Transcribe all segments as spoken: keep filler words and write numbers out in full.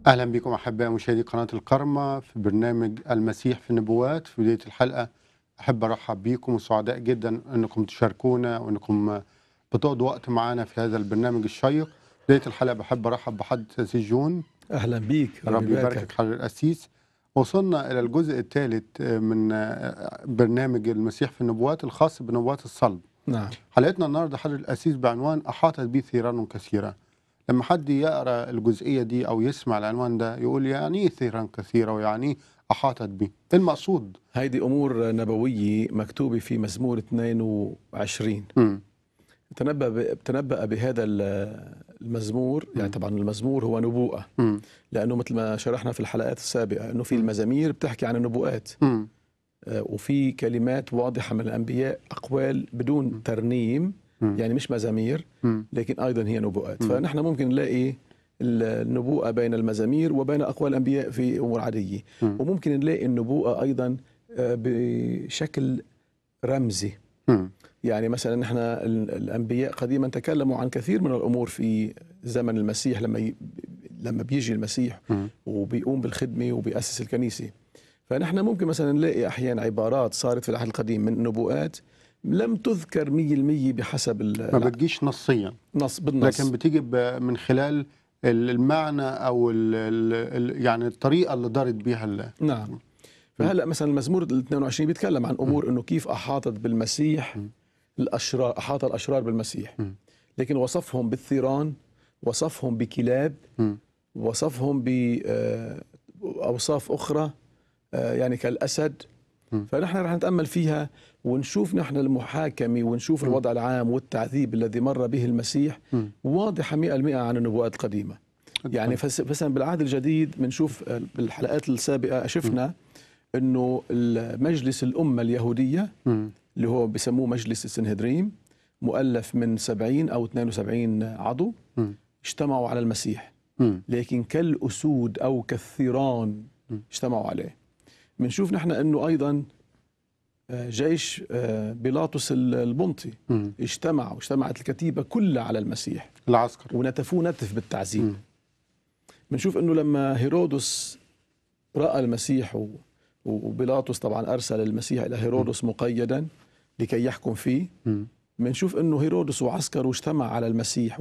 أهلا بكم أحباء مشاهدي قناة الكرمة في برنامج المسيح في النبوات. في بداية الحلقة أحب أرحب بكم وسعداء جدا أنكم تشاركونا وأنكم بتقضوا وقت معنا في هذا البرنامج الشيق. بداية الحلقة بحب أرحب بحضرة الأسيس جون. أهلا بيك، ربي يباركك حضرة الأسيس. وصلنا إلى الجزء الثالث من برنامج المسيح في النبوات الخاص بنبوات الصلب. نعم. حلقتنا النهاردة حضرة الأسيس بعنوان أحاطت بي ثيران كثيرة. لما حد يقرأ الجزئية دي أو يسمع العنوان ده يقول يعني إيه ثيران كثيرة ويعني أحاطت بي؟ إيه المقصود؟ هيدي أمور نبوية مكتوبة في مزمور اثنين وعشرين. م. تنبأ ب... تنبأ بهذا المزمور، يعني طبعا المزمور هو نبوءة، م. لأنه مثل ما شرحنا في الحلقات السابقة أنه في المزامير بتحكي عن النبوءات، م. وفي كلمات واضحة من الأنبياء، أقوال بدون ترنيم، م. يعني مش مزامير م. لكن أيضا هي نبوءات. م. فنحن ممكن نلاقي النبوءة بين المزامير وبين أقوال الأنبياء في أمور عادية، م. وممكن نلاقي النبوءة أيضا بشكل رمزي. م. يعني مثلا نحن الأنبياء قديما تكلموا عن كثير من الأمور في زمن المسيح، لما ي... لما بيجي المسيح م. وبيقوم بالخدمة وبيأسس الكنيسة. فنحن ممكن مثلا نلاقي أحيانا عبارات صارت في العهد القديم من نبوءات لم تذكر مية المية بحسب ما بتجيش نصيا، نص بالنص، لكن بتيجي من خلال المعنى أو ال ال يعني الطريقة اللي دارت بيها. نعم. فهلا مثلا المزمور اثنين وعشرين بيتكلم عن امور انه كيف احاطت بالمسيح الاشرار، احاط الاشرار بالمسيح، لكن وصفهم بالثيران، وصفهم بكلاب، وصفهم باوصاف اخرى يعني كالاسد. فنحن رح نتامل فيها ونشوف نحن المحاكمه ونشوف الوضع العام والتعذيب الذي مر به المسيح واضحه مئة بالمئة عن النبوءات القديمه. يعني مثلا بالعهد الجديد بنشوف بالحلقات السابقه شفنا انه المجلس الامه اليهوديه م. اللي هو بسموه مجلس السنهدريم، مؤلف من سبعين او اثنين وسبعين عضو، م. اجتمعوا على المسيح، م. لكن كالاسود او كالثيران اجتمعوا عليه. بنشوف نحن انه ايضا جيش بيلاطس البنطي م. اجتمع واجتمعت الكتيبه كلها على المسيح العسكر ونتفوه نتف بالتعذيب. بنشوف انه لما هيرودس راى المسيح و وبيلاطس طبعا أرسل المسيح إلى هيرودس مقيدا لكي يحكم فيه، بنشوف أنه هيرودس وعسكره اجتمع على المسيح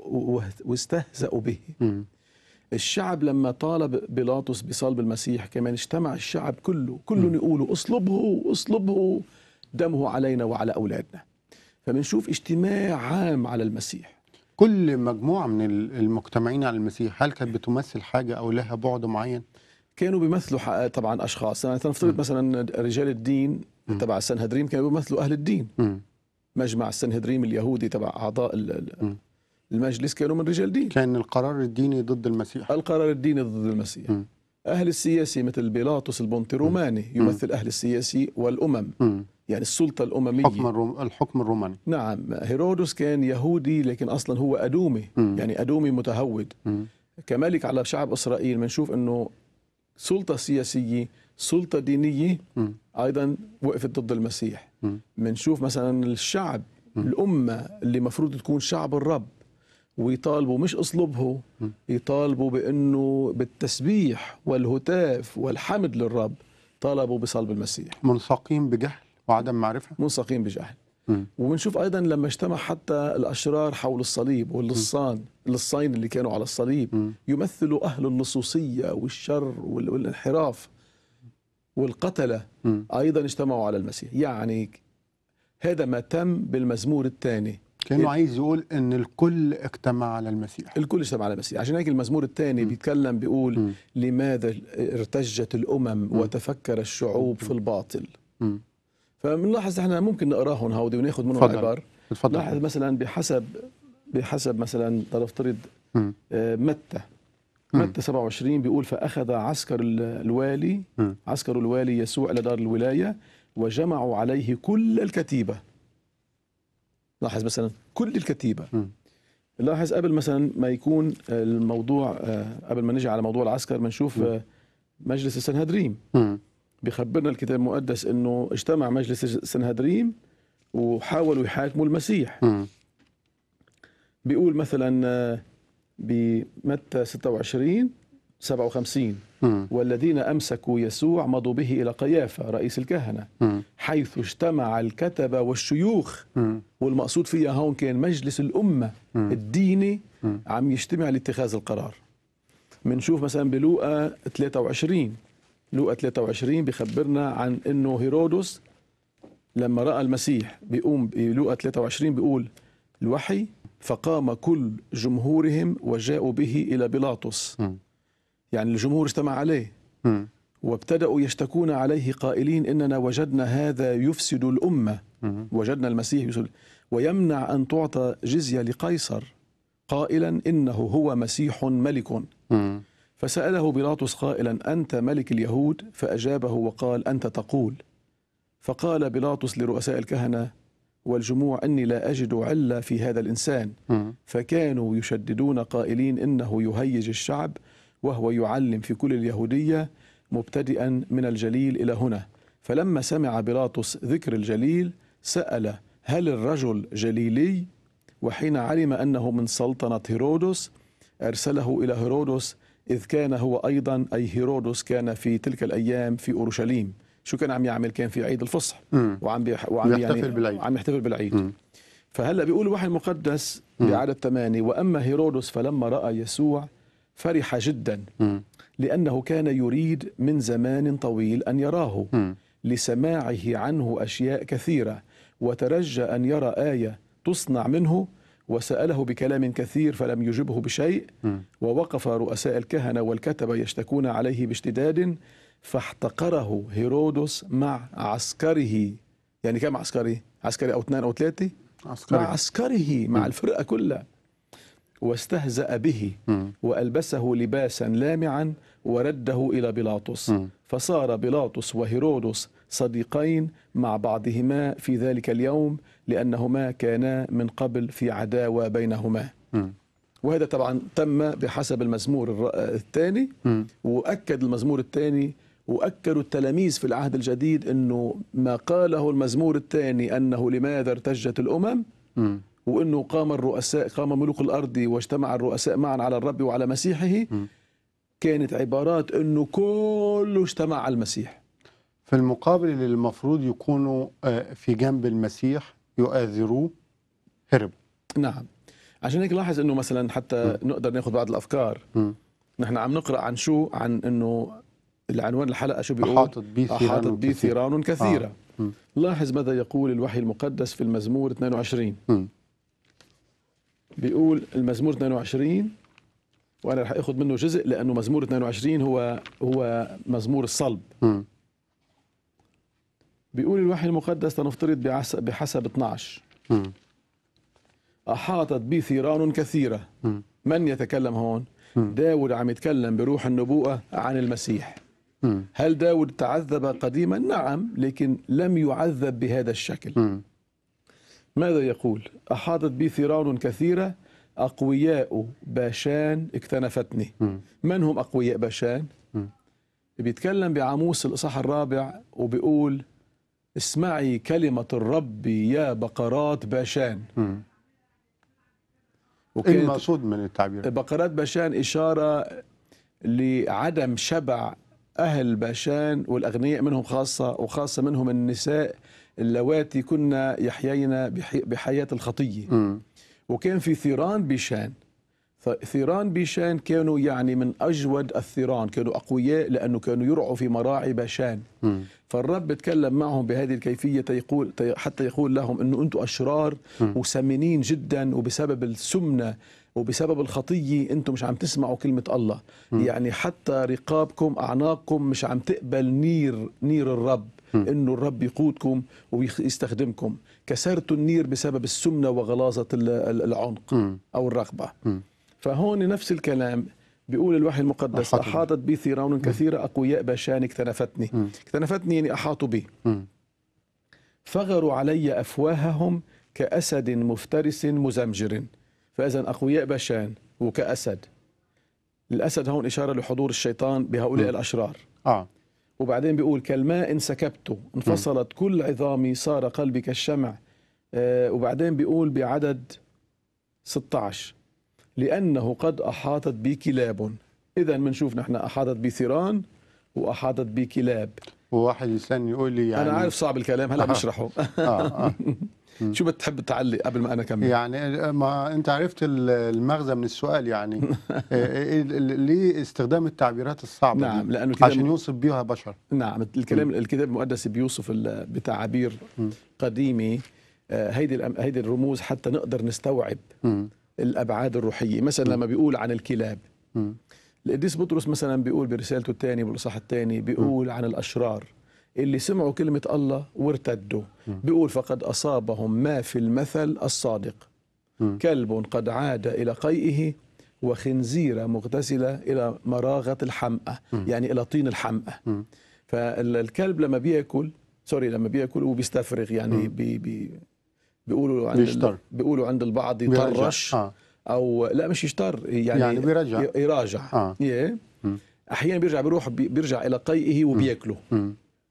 واستهزأوا به. م. الشعب لما طالب بيلاطس بصلب المسيح كمان اجتمع الشعب كله، كلهم يقولوا اصلبه اصلبه، دمه علينا وعلى أولادنا. فبنشوف اجتماع عام على المسيح. كل مجموعة من المجتمعين على المسيح هل كانت بتمثل حاجة أو لها بعد معين؟ كانوا بيمثلوا طبعا اشخاص، يعني نفترض مثلا رجال الدين م. تبع السنهدريم كانوا بيمثلوا اهل الدين. م. مجمع السنهدريم اليهودي تبع اعضاء المجلس كانوا من رجال دين. كان القرار الديني ضد المسيح. القرار الديني ضد المسيح. م. اهل السياسي مثل بيلاطس البنطي روماني يمثل م. اهل السياسي والامم، م. يعني السلطه الامميه، حكم الروم... الحكم الروماني. نعم. هيرودس كان يهودي لكن اصلا هو ادومي، م. يعني ادومي متهود، م. كملك على شعب اسرائيل. بنشوف انه سلطة سياسية، سلطة دينية م. أيضا وقفت ضد المسيح. بنشوف مثلا الشعب م. الأمة اللي مفروض تكون شعب الرب ويطالبوا مش أصلبه، م. يطالبوا بأنه بالتسبيح والهتاف والحمد للرب، طالبوا بصلب المسيح. منساقين بجهل وعدم معرفة. منساقين بجهل. وبنشوف أيضا لما اجتمع حتى الأشرار حول الصليب واللصان، اللصين اللي كانوا على الصليب م. يمثلوا أهل اللصوصية والشر والانحراف والقتلة، م. أيضا اجتمعوا على المسيح. يعني هذا ما تم بالمزمور الثاني، كأنه عايز يقول أن الكل اجتمع على المسيح. الكل اجتمع على المسيح. عشان هيك المزمور الثاني بيتكلم بيقول م. لماذا ارتجت الأمم م. وتفكر الشعوب م. في الباطل. م. فبنلاحظ احنا ممكن نقراهم هودي وناخذ منهم عبار. لاحظ مثلا بحسب بحسب مثلا نفترض متى متى سبعة وعشرين بيقول فأخذ عسكر الوالي م. عسكر الوالي يسوع إلى دار الولاية وجمعوا عليه كل الكتيبة. لاحظ مثلا كل الكتيبة. م. لاحظ قبل مثلا ما يكون الموضوع، قبل ما نجي على موضوع العسكر بنشوف مجلس السنهدريم. م. بيخبرنا الكتاب المقدس انه اجتمع مجلس السنهدريم وحاولوا يحاكموا المسيح. م. بيقول مثلا بمتى ستة وعشرين سبعة وخمسين مم. والذين أمسكوا يسوع مضوا به إلى قيافة رئيس الكهنة مم. حيث اجتمع الكتبة والشيوخ. مم. والمقصود فيها هون كان مجلس الأمة مم. الديني مم. عم يجتمع لاتخاذ القرار. منشوف مثلا بلوقا ثلاثة وعشرين لوقا ثلاثة وعشرين بخبرنا عن أنه هيرودس لما رأى المسيح بيقوم بلوقا ثلاثة وعشرين بيقول الوحي فقام كل جمهورهم وجاءوا به إلى بيلاطس. مم. يعني الجمهور اجتمع عليه مم. وابتدأوا يشتكون عليه قائلين إننا وجدنا هذا يفسد الأمة. مم. وجدنا المسيح يفسد ويمنع أن تعطى جزية لقيصر قائلا إنه هو مسيح ملك. مم. فسأله بيلاطس قائلا أنت ملك اليهود؟ فأجابه وقال أنت تقول. فقال بيلاطس لرؤساء الكهنة والجموع إني لا أجد علة في هذا الإنسان. مم. فكانوا يشددون قائلين إنه يهيج الشعب وهو يعلم في كل اليهودية مبتدئا من الجليل إلى هنا. فلما سمع بيلاطس ذكر الجليل سأل هل الرجل جليلي؟ وحين علم أنه من سلطنة هيرودس أرسله إلى هيرودس إذ كان هو أيضا أي هيرودس كان في تلك الأيام في أورشليم. شو كان عم يعمل؟ كان في عيد الفصح مم. وعم بيح... وعم بيحتفل يعني بالعيد. عم يحتفل بالعيد. مم. فهلا بيقول الوحي المقدس مم. بعدد ثمانية وأما هيرودس فلما رأى يسوع فرح جدا مم. لأنه كان يريد من زمان طويل أن يراه مم. لسماعه عنه أشياء كثيرة وترجى أن يرى آية تصنع منه وسأله بكلام كثير فلم يجبه بشيء. مم. ووقف رؤساء الكهنة والكتبة يشتكون عليه باشتداد فاحتقره هيرودس مع عسكره. يعني كم عسكري؟ عسكري أو اثنان أو ثلاثة؟ عسكري. مع عسكره مع الفرقة كلها. واستهزأ به مم. وألبسه لباسا لامعا ورده إلى بيلاطس. مم. فصار بيلاطس وهيرودس صديقين مع بعضهما في ذلك اليوم لأنهما كانا من قبل في عداوة بينهما. مم. وهذا طبعا تم بحسب المزمور الر- الثاني. مم. وأكد المزمور الثاني وأكدوا التلاميذ في العهد الجديد أنه ما قاله المزمور الثاني أنه لماذا ارتجت الأمم مم. وأنه قام الرؤساء قام ملوك الأرض واجتمع الرؤساء معا على الرب وعلى مسيحه مم. كانت عبارات أنه كله اجتمع على المسيح. في المقابل اللي المفروض يكونوا آه، في جنب المسيح يؤازروه هرب. نعم. عشان هيك لاحظ أنه مثلا حتى م. نقدر ناخذ بعض الأفكار. م. نحن عم نقرأ عن شو؟ عن أنه العنوان الحلقة شو بيقول؟ أحاطت بي أحاطت ثيران بي ثيران كثيرة. آه. م. لاحظ ماذا يقول الوحي المقدس في المزمور اثنين وعشرين. م. بيقول المزمور اثنين وعشرين وأنا رح أخذ منه جزء لأنه مزمور اثنين وعشرين هو هو مزمور الصلب. م. بيقول الوحي المقدس لنفترض بعس- بحسب اثنعش م. أحاطت بي ثيران كثيرة. م. من يتكلم هون؟ م. داود عم يتكلم بروح النبوءة عن المسيح. م. هل داود تعذب قديما؟ نعم، لكن لم يعذب بهذا الشكل. م. ماذا يقول؟ أحاطت بي ثيران كثيرة أقوياء باشان اكتنفتني. م. من هم أقوياء باشان؟ م. بيتكلم بعاموس الإصحاح الرابع وبيقول اسمعي كلمة الرب يا بقرات باشان. م. إيه وكانت المقصود من التعبير؟ بقرات باشان إشارة لعدم شبع أهل باشان والأغنياء منهم خاصة وخاصة منهم النساء اللواتي كنا يحيين بحي- بحياة الخطية. م. وكان في ثيران بيشان. ثيران بيشان كانوا يعني من أجود الثيران، كانوا أقوياء لأنه كانوا يرعوا في مراعي باشان. م. فالرب تكلم معهم بهذه الكيفية يقول حتى يقول لهم أنه أنتم أشرار م. وسمينين جدا وبسبب السمنة وبسبب الخطية أنتم مش عم تسمعوا كلمة الله. م. يعني حتى رقابكم أعناقكم مش عم تقبل نير نير الرب، م. أنه الرب يقودكم ويستخدمكم. كسرتوا النير بسبب السمنة وغلاظة ال- ال- العنق م. أو الرغبة. م. فهون نفس الكلام بيقول الوحي المقدس أحاطت بي. أحاطت بي ثيران كثيرة أقوياء باشان اكتنفتني. م. اكتنفتني يعني أحاطوا بي. م. فغروا علي أفواههم كأسد مفترس مزمجر. فإذا أقوياء باشان وكأسد. الأسد هون إشارة لحضور الشيطان بهؤلاء م. الأشرار. آه. وبعدين بيقول كالماء إن سكبت انفصلت كل عظامي صار قلبي كالشمع. آه وبعدين بيقول بعدد ستة عشر لأنه قد أحاطت بي كلاب. إذا بنشوف نحن أحاطت بثيران وأحاطت بكلاب. وواحد يسألني يقول لي يعني أنا عارف صعب الكلام هلا آه. بشرحه. آه. آه. شو بتحب تعلق قبل ما أنا أكمل؟ يعني ما انت عرفت المغزى من السؤال يعني إيه ليه استخدام التعبيرات الصعبة نعم، دي لأنه الكتاب عشان يوصف بيها بشر. نعم، الكلام الكتاب المقدس بيوصف بتعابير قديمة هيدي هيدي الرموز حتى نقدر نستوعب م. الأبعاد الروحية. مثلا لما بيقول عن الكلاب، م. القديس بطرس مثلا بيقول برسالته الثانية بالإصحاح الثاني بيقول عن الأشرار اللي سمعوا كلمة الله وارتدوا، بيقول فقد أصابهم ما في المثل الصادق، م. كلب قد عاد إلى قيئه وخنزيرة مغتسلة إلى مراغة الحمأة، يعني إلى طين الحمأة. م. فالكلب لما بيأكل سوري لما بيأكل وبيستفرغ يعني بي بي بيقولوا عند بيشتر. بيقولوا عند البعض يطرش آه. أو لا مش يشتر يعني, يعني بيرجع يراجع آه. yeah. أحيانا بيرجع بيروح بيرجع إلى قيئه وبيأكله. م.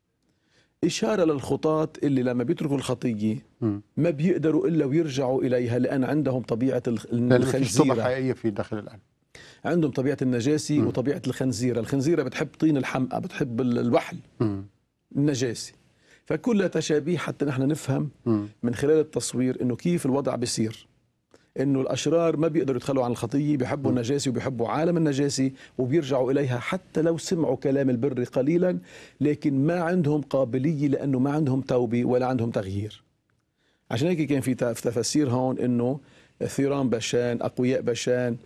إشارة للخطاة اللي لما بيتركوا الخطية م. ما بيقدروا إلا ويرجعوا إليها، لأن عندهم طبيعة الخنزيرة حقيقية في داخل القلب، عندهم طبيعة النجاسة م. وطبيعة الخنزيرة. الخنزيرة بتحب طين الحمقى، بتحب الوحل م. النجاسة. فكلها تشابيه حتى نحن نفهم م. من خلال التصوير إنه كيف الوضع بيصير، إنه الأشرار ما بيقدروا يتخلوا عن الخطية، بيحبوا م. النجاسة وبيحبوا عالم النجاسة وبيرجعوا إليها حتى لو سمعوا كلام البر قليلا، لكن ما عندهم قابلية لأنه ما عندهم توبة ولا عندهم تغيير. عشان هيك كان في تفسير هون إنه ثيران بشان، أقوياء بشان،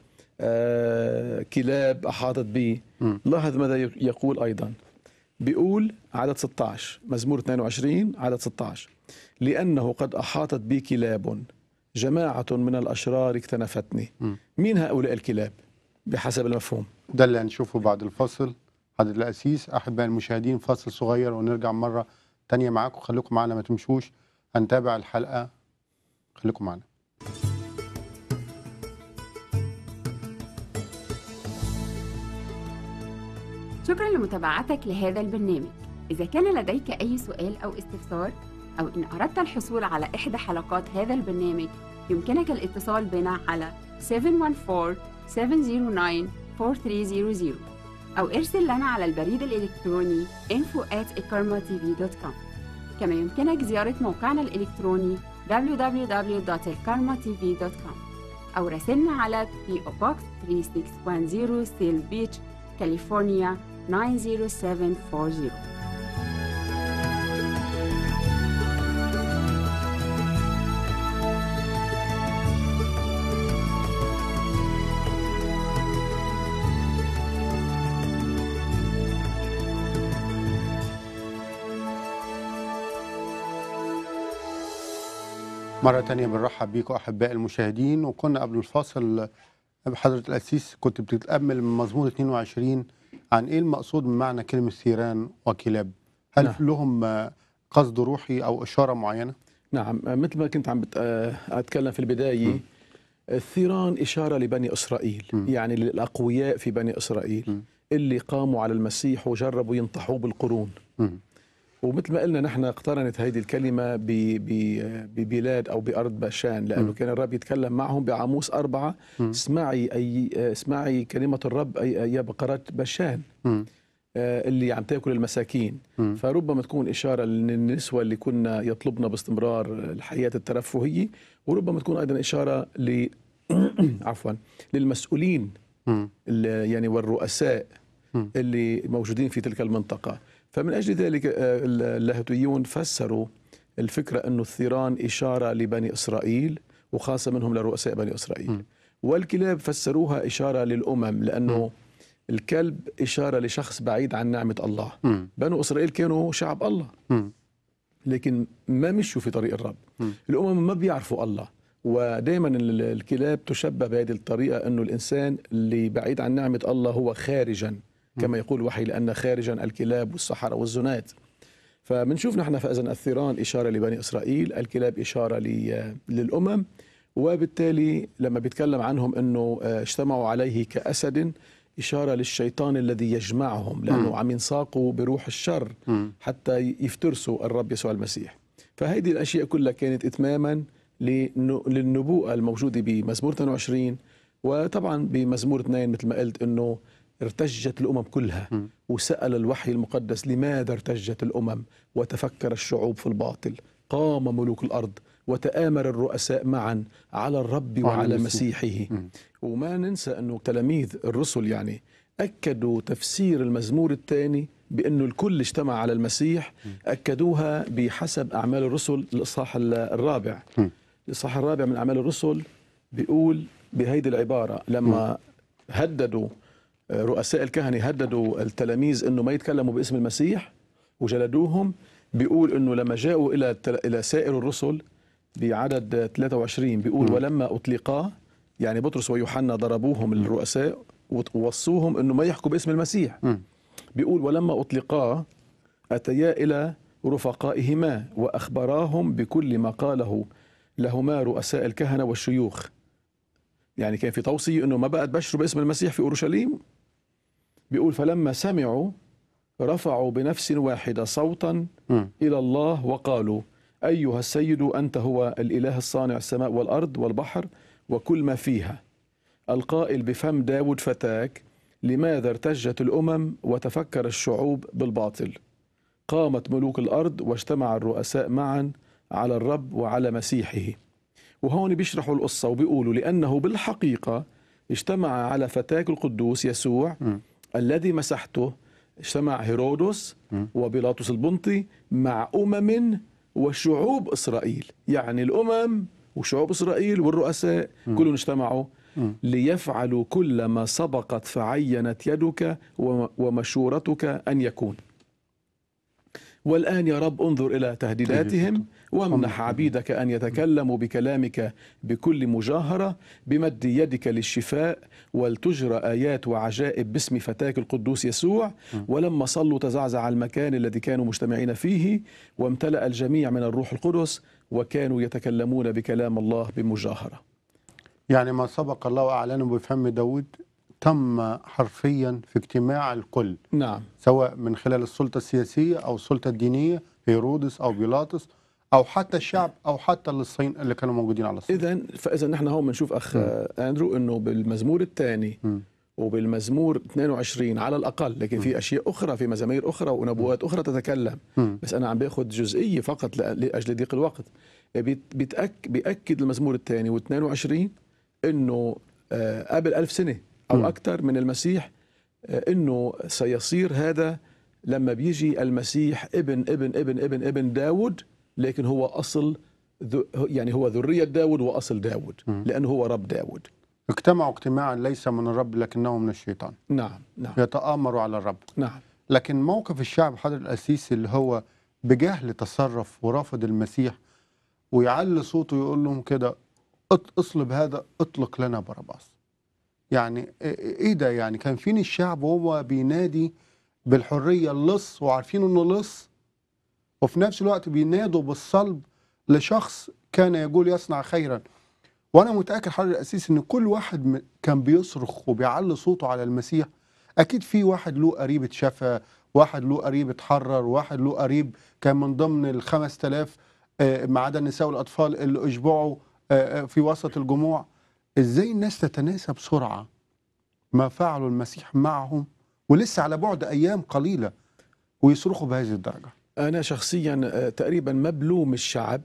آه، كلاب أحاطت به. لاحظ ماذا يقول أيضا، بيقول عدد ستة عشر مزمور اثنين وعشرين عدد ستة عشر لأنه قد أحاطت بي كلاب جماعة من الأشرار اكتنفتني. م. مين هؤلاء الكلاب بحسب المفهوم؟ ده اللي هنشوفه بعد الفاصل. حضرة القسيس أحباء المشاهدين، فاصل صغير ونرجع مرة تانية معاكم. خليكم معنا ما تمشوش، هنتابع الحلقة، خليكم معنا. شكرا لمتابعتك لهذا البرنامج. إذا كان لديك أي سؤال أو استفسار أو إن أردت الحصول على إحدى حلقات هذا البرنامج يمكنك الاتصال بنا على سبعة واحد أربعة سبعة صفر تسعة أربعة ثلاثة صفر صفر أو ارسل لنا على البريد الإلكتروني info at ikarma t v dot com. كما يمكنك زيارة موقعنا الإلكتروني دبليو دبليو دبليو دوت ikarma t v dot com أو راسلنا على بي أو Box ثلاثة ستة واحد صفر سيل بيتش كاليفورنيا تسعة صفر سبعة أربعة صفر. مرة تانية بنرحب بيكم أحباء المشاهدين. وكنا قبل الفاصل بحضرة القسيس كنت بتتأمل من مزمور اثنين وعشرين عن إيه المقصود من معنى كلمة ثيران وكلاب. هل نعم. لهم قصد روحي أو إشارة معينة؟ نعم، مثل ما كنت عم أتكلم في البداية م. الثيران إشارة لبني إسرائيل، م. يعني للأقوياء في بني إسرائيل م. اللي قاموا على المسيح وجربوا ينطحوه بالقرون. م. ومثل ما قلنا نحن اقترنت هذه الكلمة ببلاد أو بأرض باشان، لأنه م. كان الرب يتكلم معهم بعاموس أربعة، م. اسمعي أي اسمعي كلمة الرب أي يا بقرة باشان م. اللي عم تاكل المساكين. م. فربما تكون إشارة للنسوة اللي كنا يطلبنا باستمرار الحياة الترفهية، وربما تكون أيضا إشارة ل عفوا للمسؤولين م. يعني والرؤساء م. اللي موجودين في تلك المنطقة. فمن أجل ذلك اللاهوتيون فسروا الفكرة أنه الثيران إشارة لبني إسرائيل وخاصة منهم لرؤساء بني إسرائيل. م. والكلاب فسروها إشارة للأمم، لأنه م. الكلب إشارة لشخص بعيد عن نعمة الله. م. بنو إسرائيل كانوا شعب الله م. لكن ما مشوا في طريق الرب. م. الأمم ما بيعرفوا الله، ودائما الكلاب تشبه بهذه الطريقة أنه الإنسان اللي بعيد عن نعمة الله هو خارجا كما يقول الوحي، لأن خارجا الكلاب والسحرة والزنات. فمنشوف نحن فإذن الثيران إشارة لبني إسرائيل، الكلاب إشارة للأمم، وبالتالي لما بيتكلم عنهم أنه اجتمعوا عليه كأسد إشارة للشيطان الذي يجمعهم، لأنه عم ينساقوا بروح الشر حتى يفترسوا الرب يسوع المسيح. فهذه الأشياء كلها كانت إتماما للنبوءة الموجودة بمزمور اثنين وعشرين، وطبعا بمزمور اثنين مثل ما قلت أنه ارتجت الأمم كلها، م. وسأل الوحي المقدس لماذا ارتجت الأمم، وتفكر الشعوب في الباطل. قام ملوك الأرض وتآمر الرؤساء معا على الرب وعلى وعلى المسيح. مسيحه. م. وما ننسى أنه تلاميذ الرسل يعني أكدوا تفسير المزمور الثاني بأنه الكل اجتمع على المسيح، أكدوها بحسب أعمال الرسل الإصحاح الرابع. م. الإصحاح الرابع من أعمال الرسل بيقول بهيدي العبارة لما هددوا رؤساء الكهنة، هددوا التلاميذ أنه ما يتكلموا باسم المسيح وجلدوهم. بيقول أنه لما جاءوا إلى إلى سائر الرسل بعدد ثلاثة وعشرين بيقول ولما أطلقا، يعني بطرس ويوحنا ضربوهم الرؤساء ووصوهم أنه ما يحكوا باسم المسيح. بيقول ولما أطلقا أتيا إلى رفقائهما وأخبراهم بكل ما قاله لهما رؤساء الكهنة والشيوخ. يعني كان في توصية أنه ما بقى تبشروا باسم المسيح في أورشليم. بيقول فلما سمعوا رفعوا بنفس واحدة صوتا م. إلى الله وقالوا أيها السيد أنت هو الإله الصانع السماء والأرض والبحر وكل ما فيها، القائل بفم داود فتاك لماذا ارتجت الأمم وتفكر الشعوب بالباطل. قامت ملوك الأرض واجتمع الرؤساء معا على الرب وعلى مسيحه. وهون بيشرحوا القصة وبيقولوا لأنه بالحقيقة اجتمع على فتاك القدوس يسوع م. الذي مسحته، اجتمع هيرودس م. وبيلاطس البنطي مع أمم وشعوب إسرائيل. يعني الأمم وشعوب إسرائيل والرؤساء م. كلهم اجتمعوا م. ليفعلوا كل ما سبقت فعينت يدك ومشورتك أن يكون. والآن يا رب انظر إلى تهديداتهم وامنح عبيدك أن يتكلموا بكلامك بكل مجاهرة بمد يدك للشفاء، ولتجرى آيات وعجائب باسم فتاك القدوس يسوع. ولما صلوا تزعزع المكان الذي كانوا مجتمعين فيه، وامتلأ الجميع من الروح القدس، وكانوا يتكلمون بكلام الله بمجاهرة. يعني ما سبق الله أعلنه بفم داود تم حرفيا في اجتماع الكل. نعم. سواء من خلال السلطة السياسية أو السلطة الدينية، هيرودس أو بيلاطس أو حتى الشعب أو حتى اللصين اللي كانوا موجودين على الصليب. إذن فإذا نحن هون بنشوف أخ م. أندرو أنه بالمزمور الثاني وبالمزمور اثنين وعشرين على الأقل، لكن م. في أشياء أخرى، في مزامير أخرى ونبوات أخرى تتكلم. م. بس أنا عم باخذ جزئية فقط لأجل ضيق الوقت. بيتأك بيأكد المزمور الثاني واثنين وعشرين أنه قبل ألف سنة أو م. أكثر من المسيح أنه سيصير هذا لما بيجي المسيح ابن ابن ابن ابن ابن داود، لكن هو أصل يعني هو ذرية داود وأصل داود، لأنه هو رب داود. اجتمعوا اجتماعا ليس من الرب لكنه من الشيطان. نعم نعم. يتآمروا على الرب. نعم. لكن موقف الشعب حضر القسيس اللي هو بجهل تصرف ورافض المسيح ويعلي صوته يقول لهم كده اصلب هذا، اطلق لنا بarabbas. يعني ايه ده؟ يعني كان فين الشعب وهو بينادي بالحرية اللص وعارفين انه لص، وفي نفس الوقت بينادوا بالصلب لشخص كان يقول يصنع خيرا. وانا متأكد حضر القسيس ان كل واحد كان بيصرخ وبيعلي صوته على المسيح. اكيد في واحد له قريب اتشفى، واحد له قريب اتحرر، واحد له قريب كان من ضمن الخمس تلاف ما عدا النساء والاطفال اللي اشبعوا في وسط الجموع. ازاي الناس تتناسى بسرعة ما فعلوا المسيح معهم ولسه على بعد ايام قليلة ويصرخوا بهذه الدرجة؟ انا شخصيا تقريبا ما بلوم الشعب،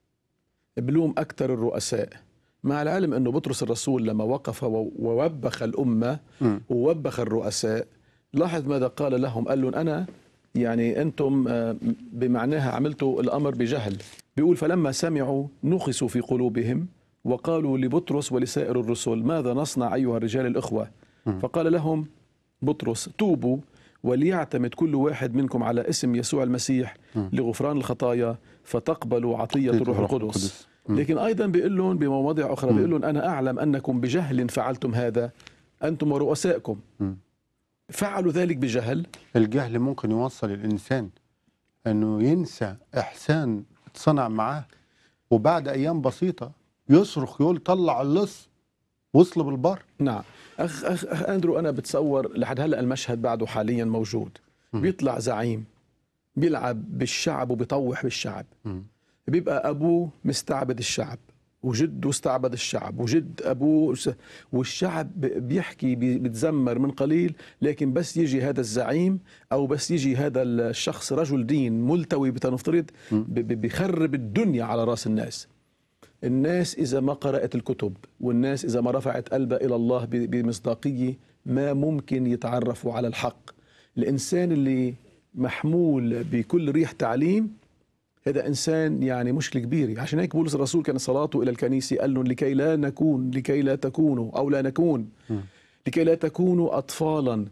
بلوم اكثر الرؤساء، مع العلم انه بطرس الرسول لما وقف ووبخ الامة م. ووبخ الرؤساء، لاحظ ماذا قال لهم. قال لهم انا يعني انتم بمعناها عملتوا الامر بجهل. بيقول فلما سمعوا نخسوا في قلوبهم وقالوا لبطرس ولسائر الرسل ماذا نصنع أيها الرجال الإخوة؟ م. فقال لهم بطرس توبوا وليعتمد كل واحد منكم على اسم يسوع المسيح م. لغفران الخطايا فتقبلوا عطية الروح القدس. لكن أيضا بيقول لهم بمواضع أخرى، بيقول لهم أنا أعلم أنكم بجهل فعلتم هذا أنتم ورؤسائكم. م. فعلوا ذلك بجهل. الجهل ممكن يوصل الإنسان أنه ينسى إحسان اتصنع معاه، وبعد أيام بسيطة يصرخ يقول طلع اللص وصل بالبر. نعم. أخ, أخ, أخ أندرو، أنا بتصور لحد هلأ المشهد بعده حاليا موجود. م. بيطلع زعيم بيلعب بالشعب وبيطوح بالشعب. م. بيبقى أبوه مستعبد الشعب وجده استعبد الشعب، وجد أبوه، والشعب بيحكي بيتذمر من قليل، لكن بس يجي هذا الزعيم أو بس يجي هذا الشخص رجل دين ملتوي بتنفترض بيخرب الدنيا على رأس الناس. الناس إذا ما قرأت الكتب، والناس إذا ما رفعت قلبها إلى الله بمصداقية، ما ممكن يتعرفوا على الحق. الإنسان اللي محمول بكل ريح تعليم هذا إنسان يعني مشكلة كبيرة. عشان هيك بولس الرسول كان صلاته إلى الكنيسة قال لهم لكي لا نكون لكي لا تكونوا أو لا نكون لكي لا تكونوا أطفالا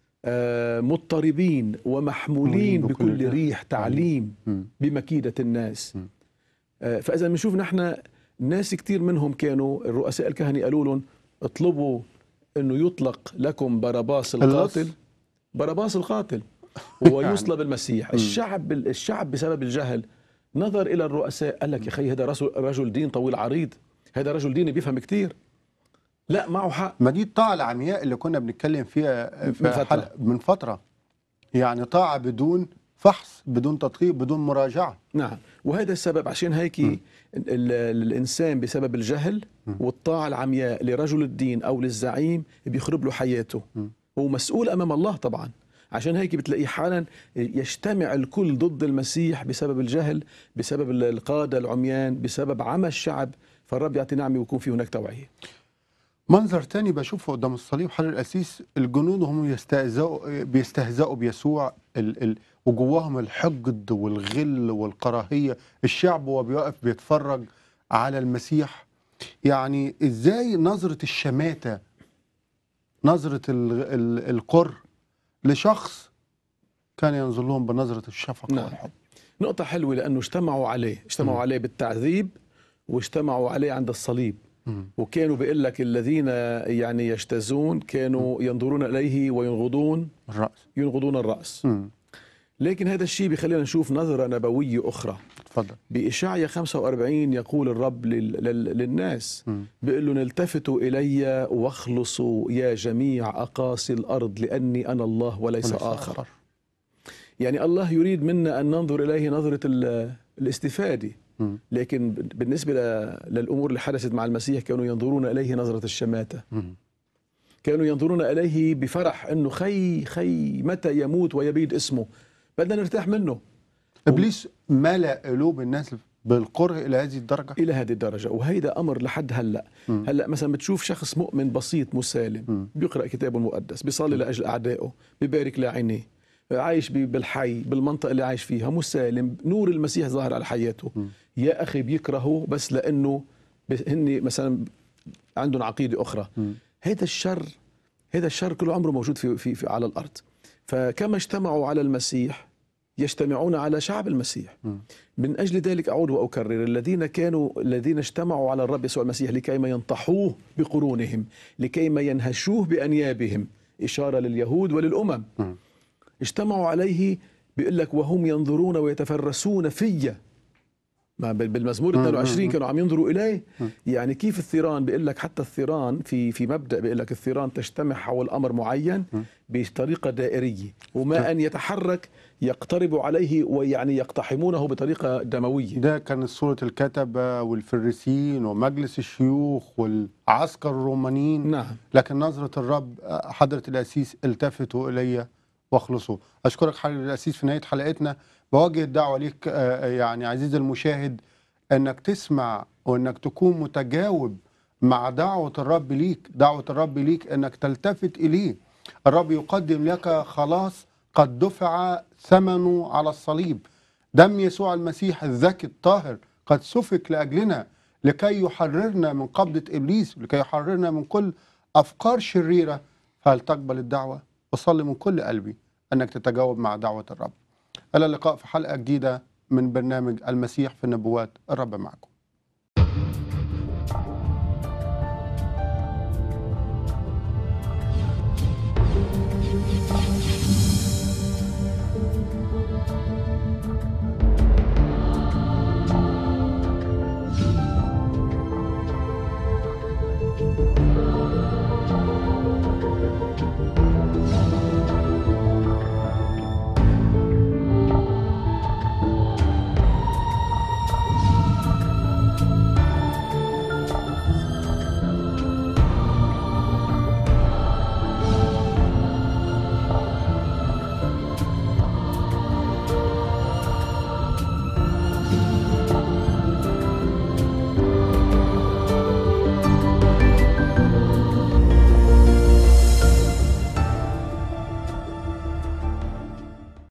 مضطربين ومحمولين بكل ريح تعليم بمكيدة الناس. فإذا بنشوف نحن ناس كتير منهم كانوا الرؤساء الكهنة قالوا لهم اطلبوا انه يطلق لكم باراباس القاتل، باراباس القاتل ويصلب المسيح. الشعب الشعب بسبب الجهل نظر الى الرؤساء قال لك يا اخي هذا رجل دين طويل عريض، هذا رجل دين بيفهم كتير، لا معه حق. ما دي الطاعة العمياء اللي كنا بنتكلم فيها في من فترة. من فترة، يعني طاعة بدون فحص، بدون تدقيق، بدون مراجعة. نعم، وهذا السبب عشان هيك ال ال الإنسان بسبب الجهل م. والطاعة العمياء لرجل الدين أو للزعيم بيخرب له حياته. م. هو مسؤول أمام الله طبعا. عشان هيك بتلاقيه حالا يجتمع الكل ضد المسيح بسبب الجهل، بسبب القادة العميان، بسبب عمى الشعب. فالرب يعطي نعمة ويكون في هناك توعية. منظر تاني بشوفه قدام الصليب حضرة القسيس، الجنود هم يستهزئوا بيستهزئوا بيسوع ال ال وجواهم الحقد والغل والكراهية. الشعب وهو بيقف بيتفرج على المسيح، يعني ازاي نظرة الشماتة، نظرة ال ال القر لشخص كان ينظر لهم بنظرة الشفقة نعم. والحب. نقطة حلوة لأنه اجتمعوا عليه، اجتمعوا م. عليه بالتعذيب، واجتمعوا عليه عند الصليب. وكانوا بيقول لك الذين يعني يجتازون كانوا ينظرون إليه وينغضون الرأس ينغضون الرأس. م. لكن هذا الشيء بيخلينا نشوف نظرة نبوية أخرى. تفضل. بإشعياء خمسة وأربعين يقول الرب لل... لل... للناس بيقول لهم التفتوا إلي واخلصوا يا جميع أقاصي الأرض لأني أنا الله وليس, وليس آخر. آخر. يعني الله يريد منا أن ننظر إليه نظرة ال... الاستفادة. م. لكن بالنسبة للأمور اللي حدثت مع المسيح كانوا ينظرون إليه نظرة الشماتة. م. كانوا ينظرون إليه بفرح أنه خي خي متى يموت ويبيد اسمه، بدنا نرتاح منه. إبليس ملأ قلوب الناس بالكره إلى هذه الدرجة، إلى هذه الدرجة. وهيدا أمر لحد هلأ. م. هلأ مثلا بتشوف شخص مؤمن بسيط مسالم م. بيقرأ كتابه المقدس، بيصلي لأجل أعدائه، بيبارك لعينيه، عايش بالحي بالمنطقة اللي عايش فيها، مسالم، نور المسيح ظاهر على حياته. م. يا أخي بيكرهه بس لأنه هن مثلا عندهم عقيدة أخرى. م. هذا الشر هذا الشر كله عمره موجود في, في, في على الأرض. فكما اجتمعوا على المسيح يجتمعون على شعب المسيح. م. من أجل ذلك أعود وأكرر الذين كانوا الذين اجتمعوا على الرب يسوع المسيح لكيما ينطحوه بقرونهم، لكيما ينهشوه بأنيابهم، إشارة لليهود وللأمم. م. اجتمعوا عليه بيقول لك وهم ينظرون ويتفرسون فيا. بالمزمور اثنين وعشرين كانوا عم ينظروا إليه. يعني كيف الثيران بيقول لك، حتى الثيران في في مبدأ بيقول لك الثيران تجتمع حول أمر معين بطريقة دائرية، وما أن يتحرك يقتربوا عليه ويعني يقتحمونه بطريقة دموية. ده كان صورة الكتبة والفريسيين ومجلس الشيوخ والعسكر الرومانيين. نعم. لكن نظرة الرب حضرة القسيس التفتوا إلي واخلصوا. أشكرك حضرة القسيس. في نهاية حلقتنا بوجه الدعوة ليك يعني عزيزي المشاهد أنك تسمع وأنك تكون متجاوب مع دعوة الرب ليك. دعوة الرب ليك أنك تلتفت إليه. الرب يقدم لك خلاص قد دفع ثمنه على الصليب. دم يسوع المسيح الذكي الطاهر قد سفك لأجلنا لكي يحررنا من قبضة إبليس، لكي يحررنا من كل أفكار شريرة. فهل تقبل الدعوة؟ وصلي من كل قلبي أنك تتجاوب مع دعوة الرب. إلى اللقاء في حلقة جديدة من برنامج المسيح في النبوات. الرب معكم.